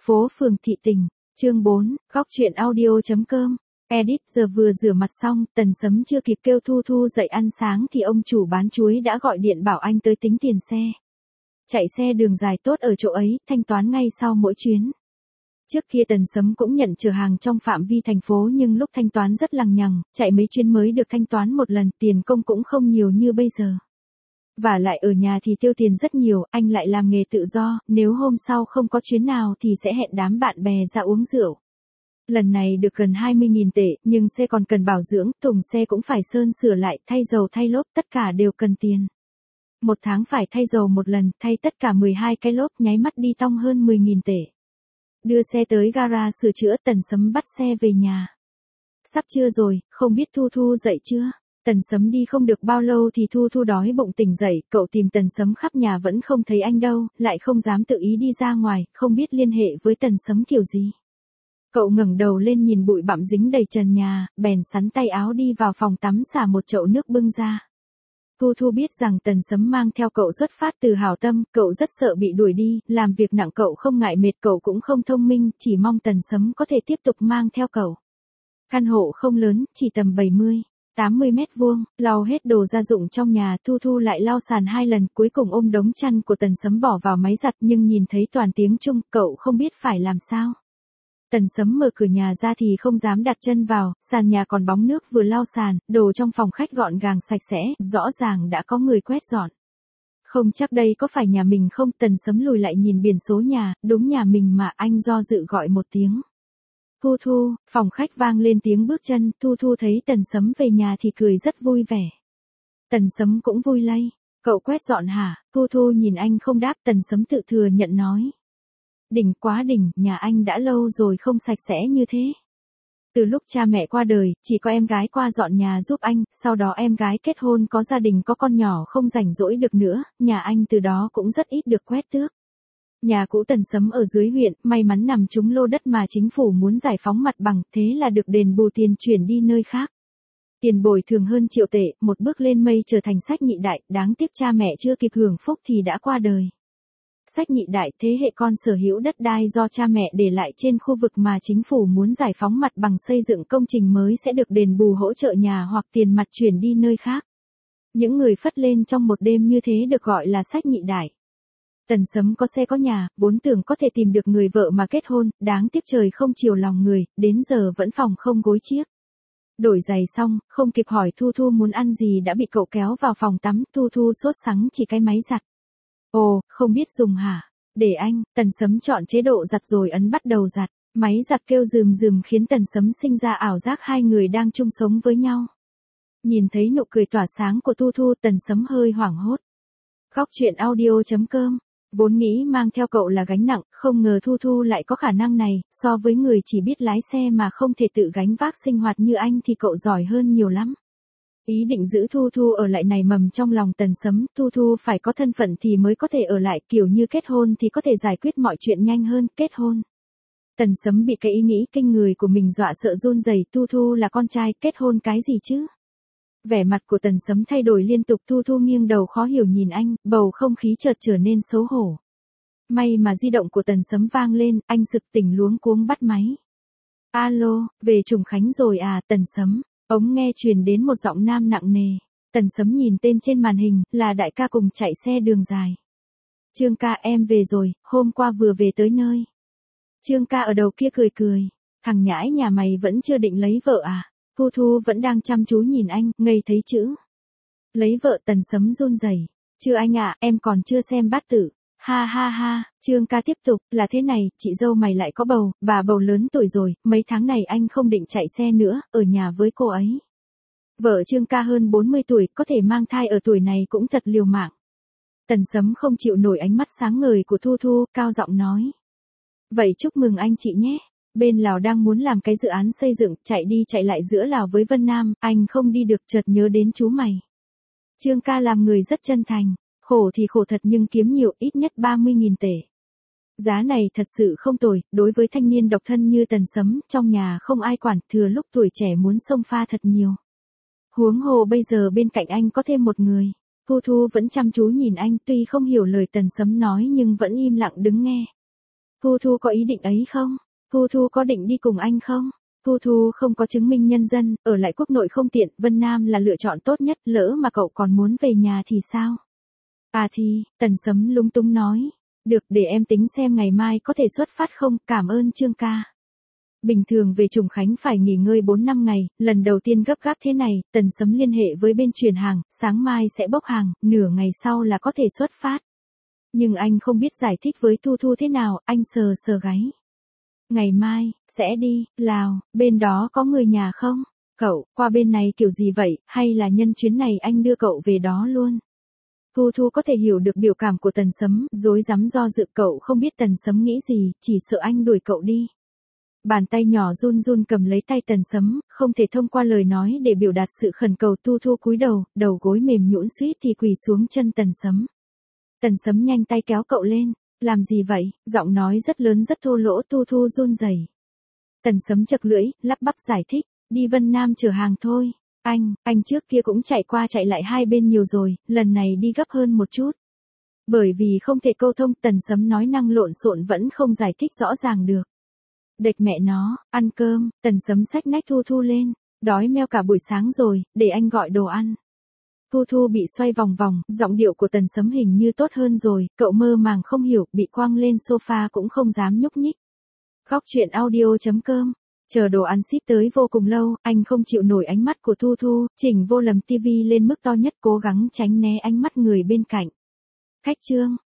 Phố phường thị tình, chương 4, góc truyện audio.com. Edit giờ vừa rửa mặt xong, Tần Sấm chưa kịp kêu Thu Thu dậy ăn sáng thì ông chủ bán chuối đã gọi điện bảo anh tới tính tiền xe. Chạy xe đường dài tốt ở chỗ ấy, thanh toán ngay sau mỗi chuyến. Trước kia Tần Sấm cũng nhận chở hàng trong phạm vi thành phố nhưng lúc thanh toán rất lằng nhằng, chạy mấy chuyến mới được thanh toán một lần, tiền công cũng không nhiều như bây giờ. Và lại ở nhà thì tiêu tiền rất nhiều, anh lại làm nghề tự do, nếu hôm sau không có chuyến nào thì sẽ hẹn đám bạn bè ra uống rượu. Lần này được gần 20.000 tệ, nhưng xe còn cần bảo dưỡng, thùng xe cũng phải sơn sửa lại, thay dầu thay lốp, tất cả đều cần tiền. Một tháng phải thay dầu một lần, thay tất cả 12 cái lốp, nháy mắt đi tong hơn 10.000 tệ. Đưa xe tới gara sửa chữa, Tần Sấm bắt xe về nhà. Sắp trưa rồi, không biết Thu Thu dậy chưa? Tần Sấm đi không được bao lâu thì Thu Thu đói bụng tỉnh dậy, cậu tìm Tần Sấm khắp nhà vẫn không thấy anh đâu, lại không dám tự ý đi ra ngoài, không biết liên hệ với Tần Sấm kiểu gì. Cậu ngẩng đầu lên nhìn bụi bặm dính đầy trần nhà, bèn sắn tay áo đi vào phòng tắm xả một chậu nước bưng ra. Thu Thu biết rằng Tần Sấm mang theo cậu xuất phát từ hảo tâm, cậu rất sợ bị đuổi đi, làm việc nặng cậu không ngại mệt, cậu cũng không thông minh, chỉ mong Tần Sấm có thể tiếp tục mang theo cậu. Căn hộ không lớn, chỉ tầm 80 mét vuông, lau hết đồ gia dụng trong nhà, Thu Thu lại lau sàn 2 lần, cuối cùng ôm đống chăn của Tần Sấm bỏ vào máy giặt nhưng nhìn thấy toàn tiếng Trung, cậu không biết phải làm sao. Tần Sấm mở cửa nhà ra thì không dám đặt chân vào, sàn nhà còn bóng nước, vừa lau sàn, đồ trong phòng khách gọn gàng sạch sẽ, rõ ràng đã có người quét dọn. Không chắc đây có phải nhà mình không, Tần Sấm lùi lại nhìn biển số nhà, đúng nhà mình mà, anh do dự gọi một tiếng. Thu Thu, phòng khách vang lên tiếng bước chân, Thu Thu thấy Tần Sấm về nhà thì cười rất vui vẻ. Tần Sấm cũng vui lây, cậu quét dọn hả? Thu Thu nhìn anh không đáp, Tần Sấm tự thừa nhận nói. Đỉnh quá đỉnh, nhà anh đã lâu rồi không sạch sẽ như thế. Từ lúc cha mẹ qua đời, chỉ có em gái qua dọn nhà giúp anh, sau đó em gái kết hôn có gia đình có con nhỏ không rảnh rỗi được nữa, nhà anh từ đó cũng rất ít được quét tước. Nhà cũ Tần Sấm ở dưới huyện, may mắn nằm trúng lô đất mà chính phủ muốn giải phóng mặt bằng, thế là được đền bù tiền chuyển đi nơi khác. Tiền bồi thường hơn 1 triệu tệ, một bước lên mây trở thành Sách Nhị Đại, đáng tiếc cha mẹ chưa kịp hưởng phúc thì đã qua đời. Sách Nhị Đại, thế hệ con sở hữu đất đai do cha mẹ để lại trên khu vực mà chính phủ muốn giải phóng mặt bằng xây dựng công trình mới sẽ được đền bù hỗ trợ nhà hoặc tiền mặt chuyển đi nơi khác. Những người phất lên trong một đêm như thế được gọi là Sách Nhị Đại. Tần Sấm có xe có nhà, vốn tưởng có thể tìm được người vợ mà kết hôn, đáng tiếc trời không chiều lòng người, đến giờ vẫn phòng không gối chiếc. Đổi giày xong, không kịp hỏi Thu Thu muốn ăn gì đã bị cậu kéo vào phòng tắm, Thu Thu sốt sắng chỉ cái máy giặt. Ồ, không biết dùng hả? Để anh, Tần Sấm chọn chế độ giặt rồi ấn bắt đầu giặt, máy giặt kêu rườm rườm khiến Tần Sấm sinh ra ảo giác hai người đang chung sống với nhau. Nhìn thấy nụ cười tỏa sáng của Thu Thu, Tần Sấm hơi hoảng hốt. Góc truyện audio.com. Vốn nghĩ mang theo cậu là gánh nặng, không ngờ Thu Thu lại có khả năng này, so với người chỉ biết lái xe mà không thể tự gánh vác sinh hoạt như anh thì cậu giỏi hơn nhiều lắm. Ý định giữ Thu Thu ở lại này mầm trong lòng Tần Sấm, Thu Thu phải có thân phận thì mới có thể ở lại, kiểu như kết hôn thì có thể giải quyết mọi chuyện nhanh hơn, kết hôn. Tần Sấm bị cái ý nghĩ kinh người của mình dọa sợ run rẩy, Thu Thu là con trai, kết hôn cái gì chứ? Vẻ mặt của Tần Sấm thay đổi liên tục, Thu Thu nghiêng đầu khó hiểu nhìn anh, bầu không khí chợt trở nên xấu hổ. May mà di động của Tần Sấm vang lên, anh sực tỉnh luống cuống bắt máy. Alo, về Trùng Khánh rồi à? Tần Sấm. Ống nghe truyền đến một giọng nam nặng nề. Tần Sấm nhìn tên trên màn hình, là đại ca cùng chạy xe đường dài. Trương ca em về rồi, hôm qua vừa về tới nơi. Trương ca ở đầu kia cười cười. Thằng nhãi nhà mày vẫn chưa định lấy vợ à? Thu Thu vẫn đang chăm chú nhìn anh, ngây thấy chữ. Lấy vợ, Tần Sấm run rẩy. Chưa anh ạ, em còn chưa xem bát tự. Ha ha ha, Trương ca tiếp tục, là thế này, chị dâu mày lại có bầu, bà bầu lớn tuổi rồi, mấy tháng này anh không định chạy xe nữa, ở nhà với cô ấy. Vợ Trương ca hơn 40 tuổi, có thể mang thai ở tuổi này cũng thật liều mạng. Tần Sấm không chịu nổi ánh mắt sáng ngời của Thu Thu, cao giọng nói. Vậy chúc mừng anh chị nhé. Bên Lào đang muốn làm cái dự án xây dựng, chạy đi chạy lại giữa Lào với Vân Nam, anh không đi được, chợt nhớ đến chú mày. Trương ca làm người rất chân thành. Khổ thì khổ thật nhưng kiếm nhiều, ít nhất 30.000 tệ. Giá này thật sự không tồi, đối với thanh niên độc thân như Tần Sấm, trong nhà không ai quản, thừa lúc tuổi trẻ muốn xông pha thật nhiều. Huống hồ bây giờ bên cạnh anh có thêm một người. Thu Thu vẫn chăm chú nhìn anh, tuy không hiểu lời Tần Sấm nói nhưng vẫn im lặng đứng nghe. Thu Thu có ý định ấy không? Thu Thu có định đi cùng anh không? Thu Thu không có chứng minh nhân dân, ở lại quốc nội không tiện, Vân Nam là lựa chọn tốt nhất, lỡ mà cậu còn muốn về nhà thì sao? À thì, Tần Sấm lúng túng nói. Được, để em tính xem ngày mai có thể xuất phát không, cảm ơn Trương ca. Bình thường về Trùng Khánh phải nghỉ ngơi 4-5 ngày, lần đầu tiên gấp gáp thế này, Tần Sấm liên hệ với bên chuyển hàng, sáng mai sẽ bốc hàng, nửa ngày sau là có thể xuất phát. Nhưng anh không biết giải thích với Thu Thu thế nào, anh sờ sờ gáy. Ngày mai, sẽ đi, Lào, bên đó có người nhà không? Cậu, qua bên này kiểu gì vậy, hay là nhân chuyến này anh đưa cậu về đó luôn? Thu Thu có thể hiểu được biểu cảm của Tần Sấm, rối rắm do dự, cậu không biết Tần Sấm nghĩ gì, chỉ sợ anh đuổi cậu đi. Bàn tay nhỏ run run cầm lấy tay Tần Sấm, không thể thông qua lời nói để biểu đạt sự khẩn cầu. Thu Thu cúi đầu, đầu gối mềm nhũn suýt thì quỳ xuống chân Tần Sấm. Tần Sấm nhanh tay kéo cậu lên. Làm gì vậy? Giọng nói rất lớn rất thô lỗ. Thu Thu run rẩy. Tần Sấm chật lưỡi, lắp bắp giải thích, đi Vân Nam chở hàng thôi. Anh trước kia cũng chạy qua chạy lại hai bên nhiều rồi, lần này đi gấp hơn một chút. Bởi vì không thể câu thông, Tần Sấm nói năng lộn xộn vẫn không giải thích rõ ràng được. Đệt mẹ nó, ăn cơm, Tần Sấm xách nách Thu Thu lên. Đói meo cả buổi sáng rồi, để anh gọi đồ ăn. Thu Thu bị xoay vòng vòng, giọng điệu của Tần Sấm hình như tốt hơn rồi, cậu mơ màng không hiểu, bị quăng lên sofa cũng không dám nhúc nhích. Góc truyện audio.com. Chờ đồ ăn ship tới vô cùng lâu, anh không chịu nổi ánh mắt của Thu Thu, chỉnh vô lầm tivi lên mức to nhất, cố gắng tránh né ánh mắt người bên cạnh. Khách trương,